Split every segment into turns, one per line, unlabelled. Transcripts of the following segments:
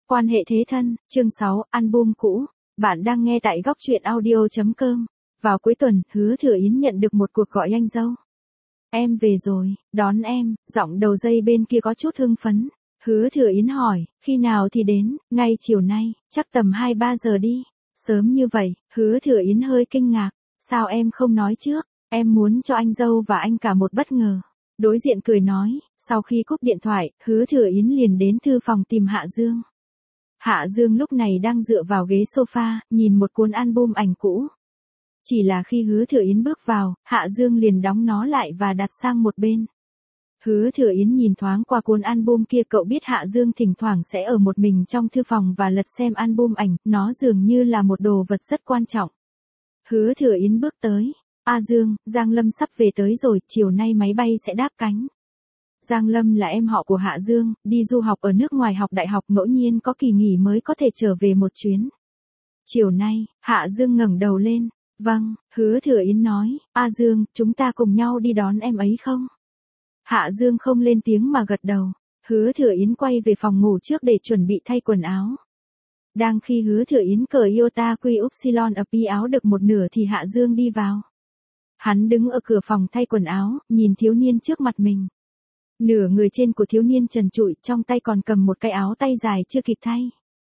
Quan hệ thế thân, chương 6, album cũ. Bạn đang nghe tại góc truyện audio.com. Vào cuối tuần, Hứa Thừa Yến nhận được một cuộc gọi anh dâu. Em về rồi, đón em, giọng đầu dây bên kia có chút hưng phấn. Hứa Thừa Yến hỏi, khi nào thì đến, ngay chiều nay, chắc tầm 2-3 giờ đi. Sớm như vậy, Hứa Thừa Yến hơi kinh ngạc. Sao em không nói trước, em muốn cho anh dâu và anh cả một bất ngờ. Đối diện cười nói, sau khi cúp điện thoại, Hứa Thừa Yến liền đến thư phòng tìm Hạ Dương. Hạ Dương lúc này đang dựa vào ghế sofa, nhìn một cuốn album ảnh cũ. Chỉ là khi Hứa Thừa Yến bước vào, Hạ Dương liền đóng nó lại và đặt sang một bên. Hứa Thừa Yến nhìn thoáng qua cuốn album kia, cậu biết Hạ Dương thỉnh thoảng sẽ ở một mình trong thư phòng và lật xem album ảnh, nó dường như là một đồ vật rất quan trọng. Hứa Thừa Yến bước tới. A Dương, Giang Lâm sắp về tới rồi, chiều nay máy bay sẽ đáp cánh. Giang Lâm là em họ của Hạ Dương, đi du học ở nước ngoài học đại học, ngẫu nhiên có kỳ nghỉ mới có thể trở về một chuyến. Chiều nay, Hạ Dương ngẩng đầu lên. Vâng, Hứa Thừa Yến nói, A Dương, chúng ta cùng nhau đi đón em ấy không? Hạ Dương không lên tiếng mà gật đầu. Hứa Thừa Yến quay về phòng ngủ trước để chuẩn bị thay quần áo. Đang khi Hứa Thừa Yến cởi Iota Quy Upsilon ập y áo được một nửa thì Hạ Dương đi vào. Hắn đứng ở cửa phòng thay quần áo, nhìn thiếu niên trước mặt mình. Nửa người trên của thiếu niên trần trụi, trong tay còn cầm một cái áo tay dài chưa kịp thay.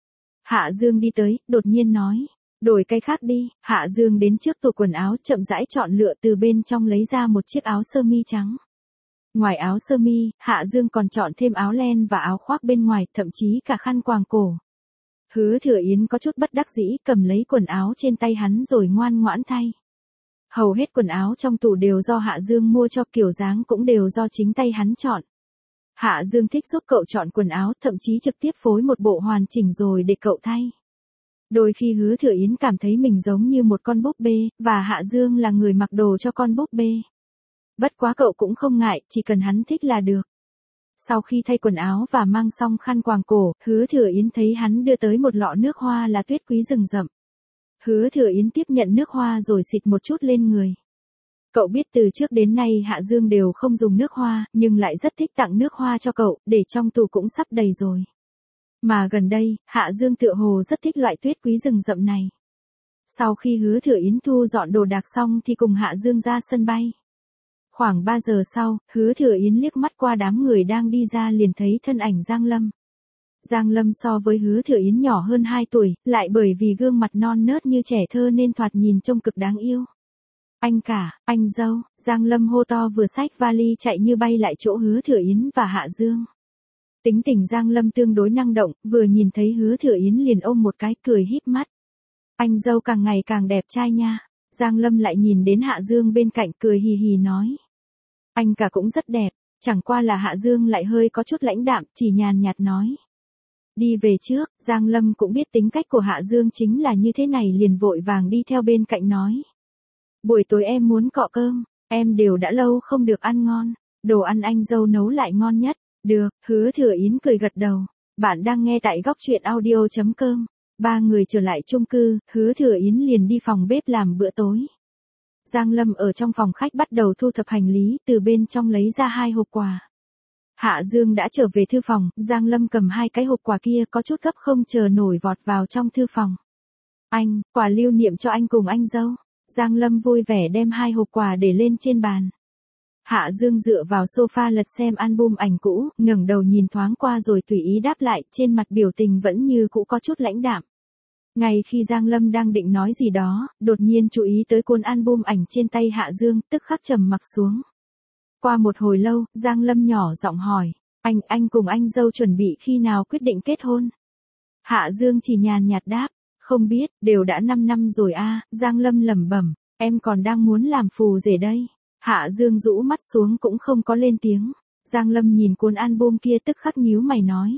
Hạ Dương đi tới, đột nhiên nói, đổi cái khác đi. Hạ Dương đến trước tủ quần áo, chậm rãi chọn lựa, từ bên trong lấy ra một chiếc áo sơ mi trắng. Ngoài áo sơ mi, Hạ Dương còn chọn thêm áo len và áo khoác bên ngoài, thậm chí cả khăn quàng cổ. Hứa Thừa Yến có chút bất đắc dĩ, cầm lấy quần áo trên tay hắn rồi ngoan ngoãn thay. Hầu hết quần áo trong tủ đều do Hạ Dương mua cho, kiểu dáng cũng đều do chính tay hắn chọn. Hạ Dương thích giúp cậu chọn quần áo, thậm chí trực tiếp phối một bộ hoàn chỉnh rồi để cậu thay. Đôi khi Hứa Thừa Yến cảm thấy mình giống như một con búp bê, và Hạ Dương là người mặc đồ cho con búp bê. Bất quá cậu cũng không ngại, chỉ cần hắn thích là được. Sau khi thay quần áo và mang xong khăn quàng cổ, Hứa Thừa Yến thấy hắn đưa tới một lọ nước hoa là tuyết quý rừng rậm. Hứa Thừa Yến tiếp nhận nước hoa rồi xịt một chút lên người. Cậu biết từ trước đến nay Hạ Dương đều không dùng nước hoa, nhưng lại rất thích tặng nước hoa cho cậu, để trong tủ cũng sắp đầy rồi. Mà gần đây, Hạ Dương tựa hồ rất thích loại tuyết quý rừng rậm này. Sau khi Hứa Thừa Yến thu dọn đồ đạc xong thì cùng Hạ Dương ra sân bay. Khoảng 3 giờ sau, Hứa Thừa Yến liếc mắt qua đám người đang đi ra liền thấy thân ảnh Giang Lâm. Giang Lâm so với Hứa Thừa Yến nhỏ hơn 2 tuổi, lại bởi vì gương mặt non nớt như trẻ thơ nên thoạt nhìn trông cực đáng yêu. Anh cả, anh dâu, Giang Lâm hô to vừa xách vali chạy như bay lại chỗ Hứa Thừa Yến và Hạ Dương. Tính tình Giang Lâm tương đối năng động, vừa nhìn thấy Hứa Thừa Yến liền ôm một cái, cười híp mắt. Anh dâu càng ngày càng đẹp trai nha. Giang Lâm lại nhìn đến Hạ Dương bên cạnh, cười hì hì nói. Anh cả cũng rất đẹp, chẳng qua là Hạ Dương lại hơi có chút lãnh đạm, chỉ nhàn nhạt nói. Đi về trước. Giang Lâm cũng biết tính cách của Hạ Dương chính là như thế này, liền vội vàng đi theo bên cạnh nói. Buổi tối em muốn cọ cơm, em đều đã lâu không được ăn ngon, đồ ăn anh dâu nấu lại ngon nhất. Được, Hứa Thừa Yến cười gật đầu. Bạn đang nghe tại góc truyện audio.com. Ba người trở lại chung cư, Hứa Thừa Yến liền đi phòng bếp làm bữa tối. Giang Lâm ở trong phòng khách bắt đầu thu thập hành lý, từ bên trong lấy ra 2 hộp quà. Hạ Dương đã trở về thư phòng, Giang Lâm cầm 2 cái hộp quà kia có chút gấp không chờ nổi vọt vào trong thư phòng. Anh, quà lưu niệm cho anh cùng anh dâu. Giang Lâm vui vẻ đem 2 hộp quà để lên trên bàn. Hạ Dương dựa vào sofa lật xem album ảnh cũ, ngẩng đầu nhìn thoáng qua rồi tùy ý đáp lại, trên mặt biểu tình vẫn như cũ có chút lãnh đạm. Ngay khi Giang Lâm đang định nói gì đó, đột nhiên chú ý tới cuốn album ảnh trên tay Hạ Dương, tức khắc trầm mặc xuống. Qua một hồi lâu, Giang Lâm nhỏ giọng hỏi, anh cùng anh dâu chuẩn bị khi nào quyết định kết hôn? Hạ Dương chỉ nhàn nhạt đáp, không biết, đều đã 5 năm rồi a. Giang Lâm lẩm bẩm, em còn đang muốn làm phù rể đây. Hạ Dương rũ mắt xuống cũng không có lên tiếng. Giang Lâm nhìn cuốn album kia tức khắc nhíu mày nói.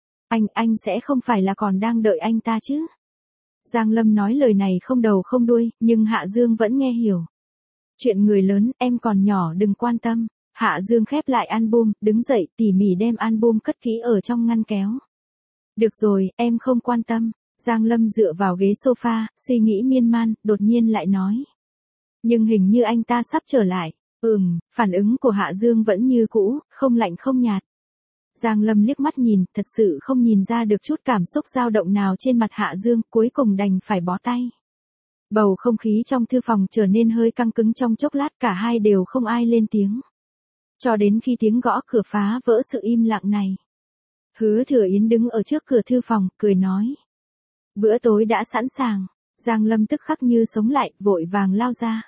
Anh sẽ không phải là còn đang đợi anh ta chứ? Giang Lâm nói lời này không đầu không đuôi, nhưng Hạ Dương vẫn nghe hiểu. Chuyện người lớn, em còn nhỏ đừng quan tâm. Hạ Dương khép lại album, đứng dậy tỉ mỉ đem album cất kỹ ở trong ngăn kéo. Được rồi, em không quan tâm. Giang Lâm dựa vào ghế sofa, suy nghĩ miên man, đột nhiên lại nói. Nhưng hình như anh ta sắp trở lại. Phản ứng của Hạ Dương vẫn như cũ, không lạnh không nhạt. Giang Lâm liếc mắt nhìn, thật sự không nhìn ra được chút cảm xúc dao động nào trên mặt Hạ Dương, cuối cùng đành phải bó tay. Bầu không khí trong thư phòng trở nên hơi căng cứng trong chốc lát, cả hai đều không ai lên tiếng. Cho đến khi tiếng gõ cửa phá vỡ sự im lặng này. Hứa Thừa Yến đứng ở trước cửa thư phòng, cười nói. Bữa tối đã sẵn sàng. Giang Lâm tức khắc như sống lại, vội vàng lao ra.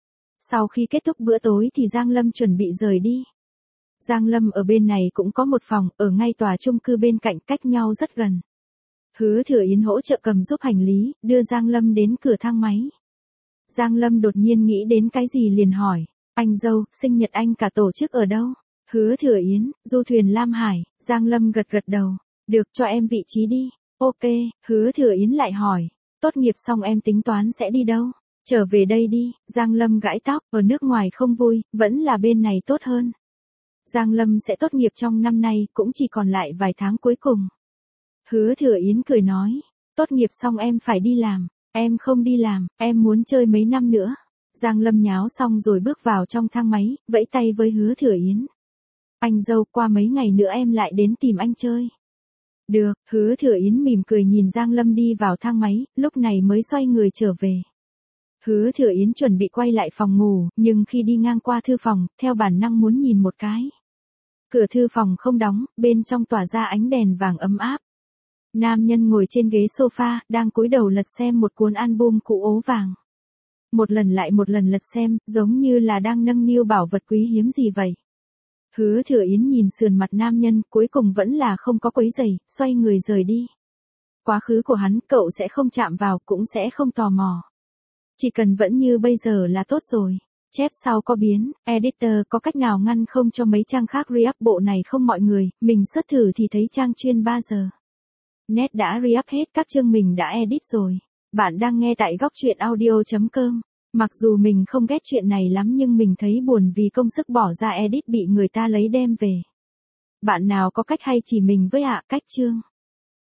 Sau khi kết thúc bữa tối thì Giang Lâm chuẩn bị rời đi. Giang Lâm ở bên này cũng có một phòng, ở ngay tòa chung cư bên cạnh, cách nhau rất gần. Hứa Thừa Yến hỗ trợ cầm giúp hành lý, đưa Giang Lâm đến cửa thang máy. Giang Lâm đột nhiên nghĩ đến cái gì liền hỏi, anh dâu, sinh nhật anh cả tổ chức ở đâu? Hứa Thừa Yến, du thuyền Lam Hải. Giang Lâm gật gật đầu, được, cho em vị trí đi. Ok. Hứa Thừa Yến lại hỏi, tốt nghiệp xong em tính toán sẽ đi đâu? Trở về đây đi. Giang Lâm gãi tóc, ở nước ngoài không vui, vẫn là bên này tốt hơn. Giang Lâm sẽ tốt nghiệp trong năm nay, cũng chỉ còn lại vài tháng cuối cùng. Hứa Thừa Yến cười nói, tốt nghiệp xong em phải đi làm. Em không đi làm, em muốn chơi mấy năm nữa. Giang Lâm nháo xong rồi bước vào trong thang máy, vẫy tay với Hứa Thừa Yến. Anh dâu, qua mấy ngày nữa em lại đến tìm anh chơi. Được. Hứa Thừa Yến mỉm cười nhìn Giang Lâm đi vào thang máy, lúc này mới xoay người trở về. Hứa Thừa Yến chuẩn bị quay lại phòng ngủ, nhưng khi đi ngang qua thư phòng, theo bản năng muốn nhìn một cái. Cửa thư phòng không đóng, bên trong tỏa ra ánh đèn vàng ấm áp. Nam nhân ngồi trên ghế sofa, đang cúi đầu lật xem một cuốn album cũ ố vàng. Một lần lại một lần lật xem, giống như là đang nâng niu bảo vật quý hiếm gì vậy. Hứa Thừa Yến nhìn sườn mặt nam nhân, cuối cùng vẫn là không có quấy rầy, xoay người rời đi. Quá khứ của hắn, cậu sẽ không chạm vào, cũng sẽ không tò mò. Chỉ cần vẫn như bây giờ là tốt rồi. Chép sau có biến, editor có cách nào ngăn không cho mấy trang khác re-up bộ này không mọi người, mình search thử thì thấy trang chuyên 3 giờ. Net đã re-up hết các chương mình đã edit rồi. Bạn đang nghe tại góc truyện audio.com. Mặc dù mình không ghét chuyện này lắm nhưng mình thấy buồn vì công sức bỏ ra edit bị người ta lấy đem về. Bạn nào có cách hay chỉ mình với ạ, cách chương.